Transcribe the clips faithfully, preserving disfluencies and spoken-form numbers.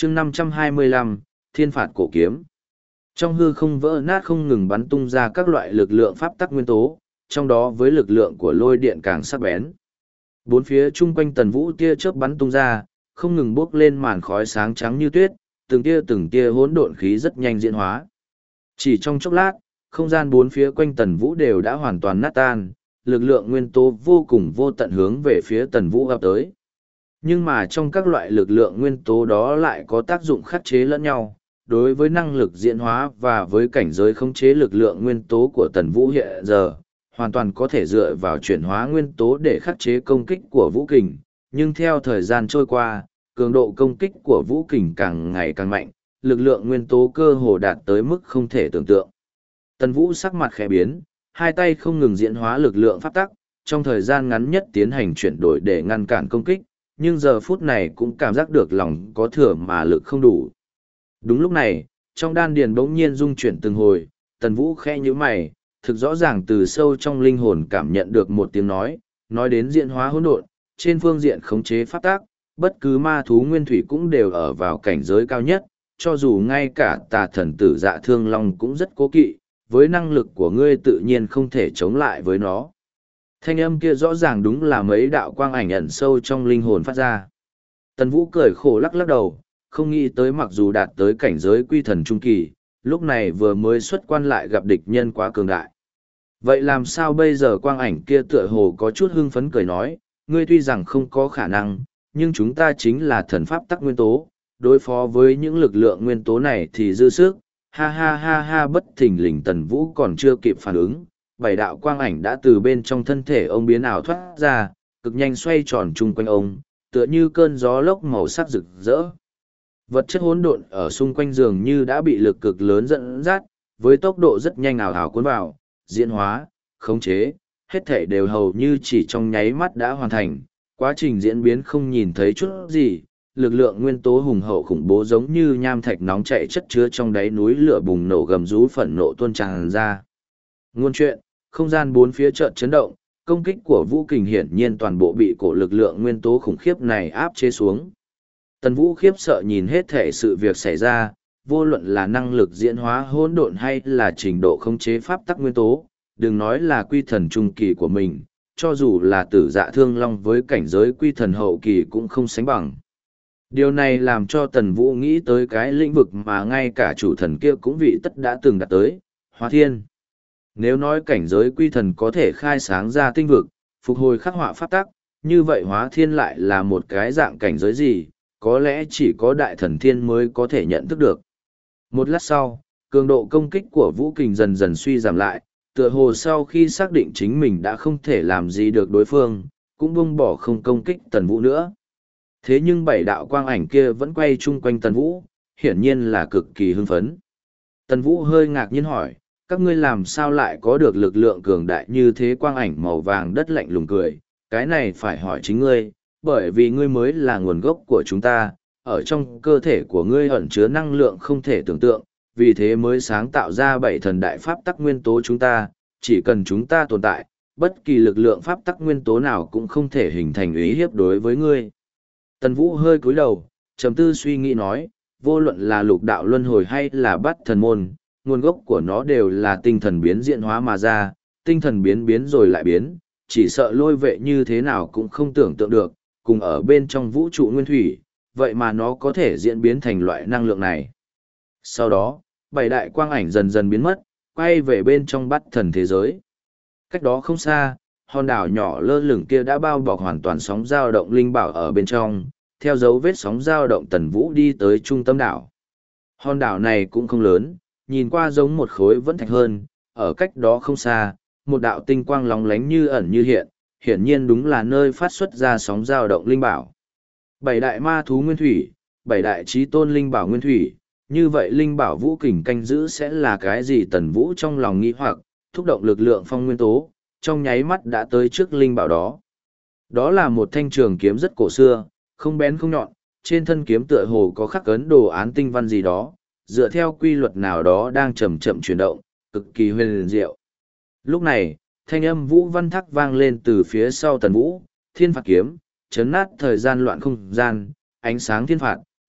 chương năm trăm hai mươi lăm, Thiên phạt cổ kiếm. Trong hư không vỡ nát không ngừng bắn tung ra các loại lực lượng pháp tắc nguyên tố, trong đó với lực lượng của lôi điện càng sắc bén. Bốn phía chung quanh Tần Vũ tia chớp bắn tung ra, không ngừng bốc lên màn khói sáng trắng như tuyết, từng tia từng tia hỗn độn khí rất nhanh diễn hóa. Chỉ trong chốc lát, không gian bốn phía quanh Tần Vũ đều đã hoàn toàn nát tan, lực lượng nguyên tố vô cùng vô tận hướng về phía Tần Vũ ập tới. Nhưng mà trong các loại lực lượng nguyên tố đó lại có tác dụng khắc chế lẫn nhau, đối với năng lực diễn hóa và với cảnh giới khống chế lực lượng nguyên tố của Tần Vũ hiện giờ, hoàn toàn có thể dựa vào chuyển hóa nguyên tố để khắc chế công kích của Vũ Kình, nhưng theo thời gian trôi qua, cường độ công kích của Vũ Kình càng ngày càng mạnh, lực lượng nguyên tố cơ hồ đạt tới mức không thể tưởng tượng. Tần Vũ sắc mặt khẽ biến, hai tay không ngừng diễn hóa lực lượng pháp tắc, trong thời gian ngắn nhất tiến hành chuyển đổi để ngăn cản công kích, nhưng giờ phút này cũng cảm giác được lòng có thừa mà lực không đủ. Đúng lúc này, trong đan điền bỗng nhiên rung chuyển từng hồi, Tần Vũ khẽ nhíu mày, thực rõ ràng từ sâu trong linh hồn cảm nhận được một tiếng nói, nói đến diễn hóa hỗn độn, trên phương diện khống chế pháp tắc, bất cứ ma thú nguyên thủy cũng đều ở vào cảnh giới cao nhất, cho dù ngay cả tà thần tử Dạ Thương Long cũng rất cố kỵ, với năng lực của ngươi tự nhiên không thể chống lại với nó. Thanh âm kia rõ ràng đúng là mấy đạo quang ảnh ẩn sâu trong linh hồn phát ra. Tần Vũ cười khổ lắc lắc đầu, không nghĩ tới mặc dù đạt tới cảnh giới quy thần trung kỳ, lúc này vừa mới xuất quan lại gặp địch nhân quá cường đại. Vậy làm sao bây giờ quang ảnh kia tựa hồ có chút hưng phấn cười nói, ngươi tuy rằng không có khả năng, nhưng chúng ta chính là thần pháp tắc nguyên tố, đối phó với những lực lượng nguyên tố này thì dư sức, ha ha ha ha bất thình lình Tần Vũ còn chưa kịp phản ứng, bảy đạo quang ảnh đã từ bên trong thân thể ông biến ảo thoát ra, cực nhanh xoay tròn chung quanh ông, tựa như cơn gió lốc màu sắc rực rỡ. Vật chất hỗn độn ở xung quanh giường như đã bị lực cực lớn dẫn dắt, với tốc độ rất nhanh ảo ảo cuốn vào, diễn hóa, khống chế, hết thể đều hầu như chỉ trong nháy mắt đã hoàn thành, quá trình diễn biến không nhìn thấy chút gì, lực lượng nguyên tố hùng hậu khủng bố giống như nham thạch nóng chảy chất chứa trong đáy núi lửa bùng nổ gầm rú phẫn nộ tuôn tràn ra. Ngôn chuyện, không gian bốn phía chợt chấn động, công kích của Vũ Kình hiển nhiên toàn bộ bị cổ lực lượng nguyên tố khủng khiếp này áp chế xuống. Tần Vũ khiếp sợ nhìn hết thể sự việc xảy ra, vô luận là năng lực diễn hóa hỗn độn hay là trình độ khống chế pháp tắc nguyên tố, đừng nói là quy thần trung kỳ của mình, cho dù là tử Dạ Thương Long với cảnh giới quy thần hậu kỳ cũng không sánh bằng. Điều này làm cho Tần Vũ nghĩ tới cái lĩnh vực mà ngay cả chủ thần kia cũng vị tất đã từng đạt tới, Hóa Thiên. Nếu nói cảnh giới quy thần có thể khai sáng ra tinh vực, phục hồi khắc họa pháp tắc, như vậy Hóa Thiên lại là một cái dạng cảnh giới gì, có lẽ chỉ có đại thần thiên mới có thể nhận thức được. Một lát sau, cường độ công kích của Vũ Kình dần dần suy giảm lại, tựa hồ sau khi xác định chính mình đã không thể làm gì được đối phương, cũng buông bỏ không công kích Tần Vũ nữa. Thế nhưng bảy đạo quang ảnh kia vẫn quay chung quanh Tần Vũ, hiển nhiên là cực kỳ hưng phấn. Tần Vũ hơi ngạc nhiên hỏi, các ngươi làm sao lại có được lực lượng cường đại như thế? Quang ảnh màu vàng đất lạnh lùng cười, cái này phải hỏi chính ngươi, bởi vì ngươi mới là nguồn gốc của chúng ta, ở trong cơ thể của ngươi ẩn chứa năng lượng không thể tưởng tượng, vì thế mới sáng tạo ra bảy thần đại pháp tắc nguyên tố chúng ta, chỉ cần chúng ta tồn tại, bất kỳ lực lượng pháp tắc nguyên tố nào cũng không thể hình thành uy hiếp đối với ngươi. Tần Vũ hơi cúi đầu, trầm tư suy nghĩ nói, vô luận là lục đạo luân hồi hay là bắt thần môn, nguồn gốc của nó đều là tinh thần biến diễn hóa mà ra, tinh thần biến biến rồi lại biến, chỉ sợ lôi vệ như thế nào cũng không tưởng tượng được, cùng ở bên trong vũ trụ nguyên thủy, vậy mà nó có thể diễn biến thành loại năng lượng này. Sau đó, bảy đại quang ảnh dần dần biến mất, quay về bên trong bắt thần thế giới. Cách đó không xa, hòn đảo nhỏ lơ lửng kia đã bao bọc hoàn toàn sóng dao động linh bảo ở bên trong, theo dấu vết sóng dao động Tần Vũ đi tới trung tâm đảo. Hòn đảo này cũng không lớn, nhìn qua giống một khối vẫn thạch hơn, ở cách đó không xa, một đạo tinh quang lóng lánh như ẩn như hiện, hiển nhiên đúng là nơi phát xuất ra sóng dao động linh bảo. Bảy đại ma thú nguyên thủy, bảy đại chí tôn linh bảo nguyên thủy, như vậy linh bảo Vũ Kình canh giữ sẽ là cái gì? Tần Vũ trong lòng nghi hoặc, thúc động lực lượng phong nguyên tố, trong nháy mắt đã tới trước linh bảo đó. Đó là một thanh trường kiếm rất cổ xưa, không bén không nhọn, trên thân kiếm tựa hồ có khắc ấn đồ án tinh văn gì đó, dựa theo quy luật nào đó đang chậm chậm chuyển động, cực kỳ huyền diệu. Lúc này, thanh âm Vũ Văn Thắc vang lên từ phía sau Tần Vũ, thiên phạt kiếm, chấn nát thời gian loạn không gian, ánh sáng thiên phạt,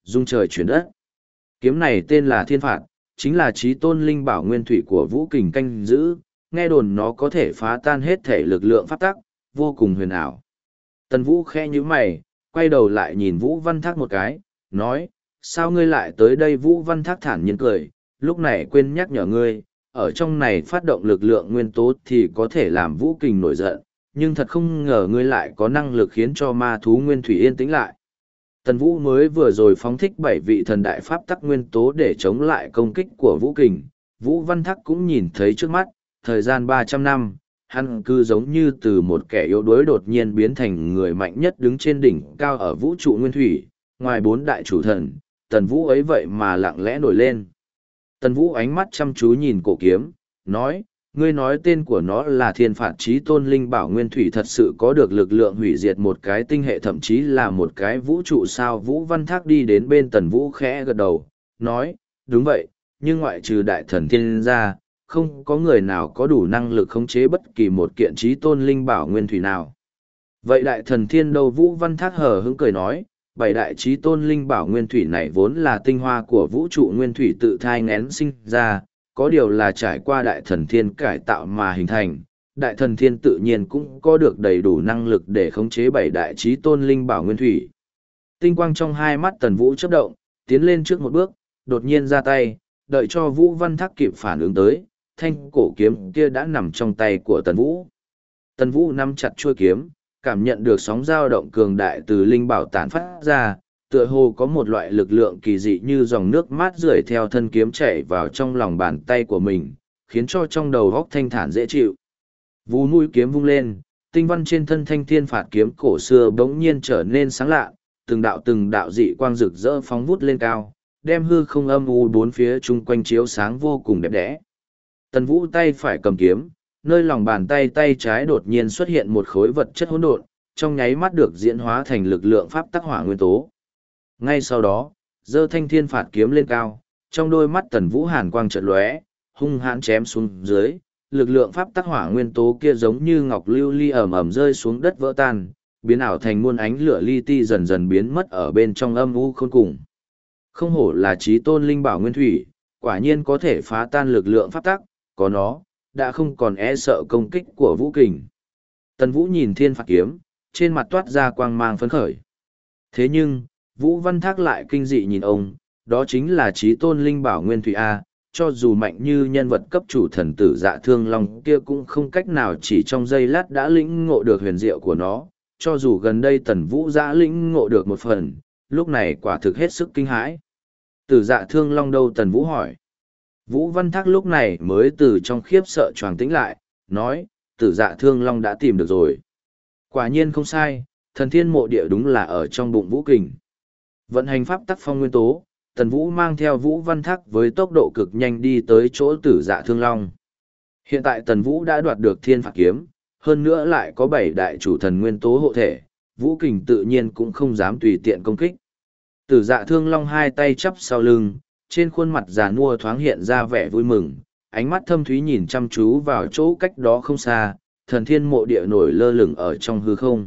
dung trời chuyển đất. Kiếm này tên là Thiên Phạt, chính là chí tôn linh bảo nguyên thủy của Vũ Kình canh giữ, nghe đồn nó có thể phá tan hết thể lực lượng pháp tắc, vô cùng huyền ảo. Tần Vũ khe như mày, quay đầu lại nhìn Vũ Văn Thác một cái, nói, sao ngươi lại tới đây? Vũ Văn Thác thản nhiên cười, lúc này quên nhắc nhở ngươi, ở trong này phát động lực lượng nguyên tố thì có thể làm Vũ Kình nổi giận, nhưng thật không ngờ ngươi lại có năng lực khiến cho ma thú nguyên thủy yên tĩnh lại. Tần Vũ mới vừa rồi phóng thích bảy vị thần đại pháp tắc nguyên tố để chống lại công kích của Vũ Kình, Vũ Văn Thác cũng nhìn thấy trước mắt, thời gian ba trăm năm, hắn cứ giống như từ một kẻ yếu đuối đột nhiên biến thành người mạnh nhất đứng trên đỉnh cao ở vũ trụ nguyên thủy, ngoài bốn đại chủ thần, Tần Vũ ấy vậy mà lặng lẽ nổi lên. Tần Vũ ánh mắt chăm chú nhìn cổ kiếm, nói, ngươi nói tên của nó là Thiên Phạt Chí Tôn Linh Bảo Nguyên Thủy, thật sự có được lực lượng hủy diệt một cái tinh hệ, thậm chí là một cái vũ trụ sao? Vũ Văn Thác đi đến bên Tần Vũ khẽ gật đầu, nói, đúng vậy, nhưng ngoại trừ đại thần thiên ra, không có người nào có đủ năng lực khống chế bất kỳ một kiện Chí Tôn Linh Bảo Nguyên Thủy nào. Vậy đại thần thiên đâu? Vũ Văn Thác hờ hững cười nói, bảy đại Chí Tôn Linh Bảo Nguyên Thủy này vốn là tinh hoa của vũ trụ nguyên thủy tự thai ngén sinh ra, có điều là trải qua đại thần thiên cải tạo mà hình thành. Đại thần thiên tự nhiên cũng có được đầy đủ năng lực để khống chế bảy đại Chí Tôn Linh Bảo Nguyên Thủy. Tinh quang trong hai mắt Tần Vũ chớp động, tiến lên trước một bước, đột nhiên ra tay, đợi cho Vũ Văn Thác kịp phản ứng tới, thanh cổ kiếm kia đã nằm trong tay của Tần Vũ. Tần Vũ nắm chặt chuôi kiếm, cảm nhận được sóng dao động cường đại từ linh bảo tản phát ra, tựa hồ có một loại lực lượng kỳ dị như dòng nước mát rượi theo thân kiếm chảy vào trong lòng bàn tay của mình, khiến cho trong đầu góc thanh thản dễ chịu. Vú mũi kiếm vung lên, tinh văn trên thân thanh thiên phạt kiếm cổ xưa bỗng nhiên trở nên sáng lạ, từng đạo từng đạo dị quang rực rỡ phóng vút lên cao, đem hư không âm u bốn phía chung quanh chiếu sáng vô cùng đẹp đẽ. Tần Vũ tay phải cầm kiếm, nơi lòng bàn tay tay trái đột nhiên xuất hiện một khối vật chất hỗn độn, trong nháy mắt được diễn hóa thành lực lượng pháp tắc hỏa nguyên tố. Ngay sau đó, giơ thanh thiên phạt kiếm lên cao, trong đôi mắt Tần Vũ hàn quang chợt lóe, hung hãn chém xuống dưới, lực lượng pháp tắc hỏa nguyên tố kia giống như ngọc lưu ly ẩm ẩm rơi xuống đất vỡ tan, biến ảo thành muôn ánh lửa li ti dần dần biến mất ở bên trong âm u khôn cùng. Không hổ là Chí Tôn Linh Bảo Nguyên Thủy, quả nhiên có thể phá tan lực lượng pháp tắc, có nó, đã không còn e sợ công kích của Vũ Kình. Tần Vũ nhìn thiên phạt kiếm, trên mặt toát ra quang mang phấn khởi. Thế nhưng, Vũ Văn Thác lại kinh dị nhìn ông, đó chính là Chí Tôn Linh Bảo Nguyên Thủy A, cho dù mạnh như nhân vật cấp chủ thần tử Dạ Thương Long kia cũng không cách nào chỉ trong giây lát đã lĩnh ngộ được huyền diệu của nó, cho dù gần đây Tần Vũ đã lĩnh ngộ được một phần, lúc này quả thực hết sức kinh hãi. Tử Dạ Thương Long đâu? Tần Vũ hỏi. Vũ Văn Thác lúc này mới từ trong khiếp sợ choàng tĩnh lại, nói, Tử Dạ Thương Long đã tìm được rồi. Quả nhiên không sai, thần thiên mộ địa đúng là ở trong bụng Vũ Kình. Vận hành pháp tắc phong nguyên tố, Tần Vũ mang theo Vũ Văn Thác với tốc độ cực nhanh đi tới chỗ Tử Dạ Thương Long. Hiện tại Tần Vũ đã đoạt được thiên phạt kiếm, hơn nữa lại có bảy đại chủ thần nguyên tố hộ thể, Vũ Kình tự nhiên cũng không dám tùy tiện công kích. Tử Dạ Thương Long hai tay chắp sau lưng, trên khuôn mặt già nua thoáng hiện ra vẻ vui mừng, ánh mắt thâm thúy nhìn chăm chú vào chỗ cách đó không xa, thần thiên mộ địa nổi lơ lửng ở trong hư không.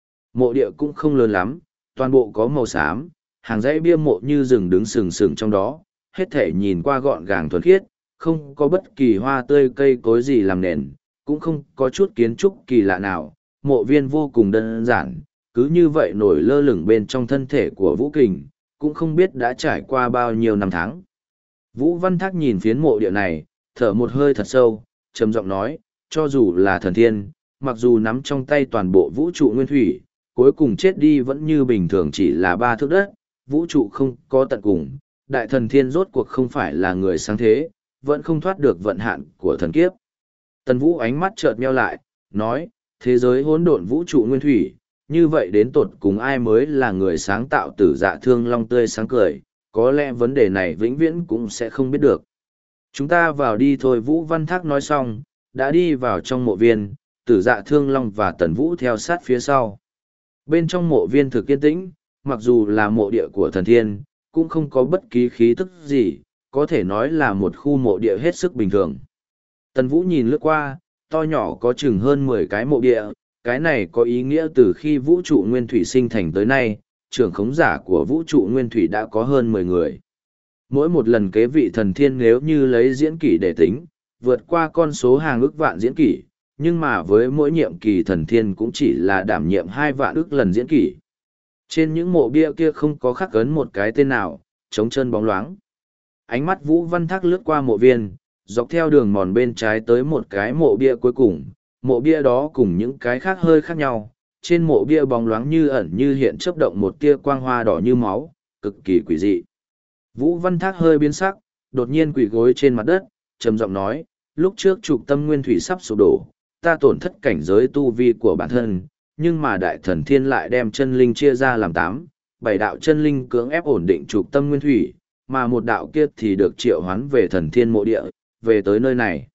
Mộ địa cũng không lớn lắm, toàn bộ có màu xám, hàng dãy bia mộ như rừng đứng sừng sừng trong đó, hết thể nhìn qua gọn gàng thuần khiết, không có bất kỳ hoa tươi cây cối gì làm nền, cũng không có chút kiến trúc kỳ lạ nào, mộ viên vô cùng đơn giản, cứ như vậy nổi lơ lửng bên trong thân thể của Vũ Kình, cũng không biết đã trải qua bao nhiêu năm tháng. Vũ Văn Thác nhìn phiến mộ địa này, thở một hơi thật sâu, trầm giọng nói, cho dù là thần thiên, mặc dù nắm trong tay toàn bộ vũ trụ nguyên thủy, cuối cùng chết đi vẫn như bình thường chỉ là ba thước đất, vũ trụ không có tận cùng, đại thần thiên rốt cuộc không phải là người sáng thế, vẫn không thoát được vận hạn của thần kiếp. Tần Vũ ánh mắt chợt meo lại, nói, thế giới hỗn độn vũ trụ nguyên thủy, như vậy đến tột cùng ai mới là người sáng tạo Tử Dạ Thương Long tươi sáng cười, có lẽ vấn đề này vĩnh viễn cũng sẽ không biết được. Chúng ta vào đi thôi. Vũ Văn Thác nói xong, đã đi vào trong mộ viên, Tử Dạ Thương Long và Tần Vũ theo sát phía sau. Bên trong mộ viên thực yên tĩnh, mặc dù là mộ địa của thần thiên, cũng không có bất kỳ khí tức gì, có thể nói là một khu mộ địa hết sức bình thường. Tần Vũ nhìn lướt qua, to nhỏ có chừng hơn mười cái mộ địa, cái này có ý nghĩa từ khi vũ trụ nguyên thủy sinh thành tới nay, trưởng khống giả của vũ trụ nguyên thủy đã có hơn mười người. Mỗi một lần kế vị thần thiên nếu như lấy diễn kỷ để tính, vượt qua con số hàng ức vạn diễn kỷ, nhưng mà với mỗi nhiệm kỳ thần thiên cũng chỉ là đảm nhiệm hai vạn ức lần diễn kỷ. Trên những mộ bia kia không có khắc ấn một cái tên nào, trống trơn bóng loáng. Ánh mắt Vũ Văn Thác lướt qua mộ viên, dọc theo đường mòn bên trái tới một cái mộ bia cuối cùng, mộ bia đó cùng những cái khác hơi khác nhau. Trên mộ bia bóng loáng như ẩn như hiện chớp động một tia quang hoa đỏ như máu, cực kỳ quỷ dị. Vũ Văn Thác hơi biến sắc, đột nhiên quỳ gối trên mặt đất, trầm giọng nói, lúc trước trục tâm nguyên thủy sắp sụp đổ, ta tổn thất cảnh giới tu vi của bản thân, nhưng mà đại thần thiên lại đem chân linh chia ra làm tám, bảy đạo chân linh cưỡng ép ổn định trục tâm nguyên thủy, mà một đạo kia thì được triệu hoán về thần thiên mộ địa, về tới nơi này.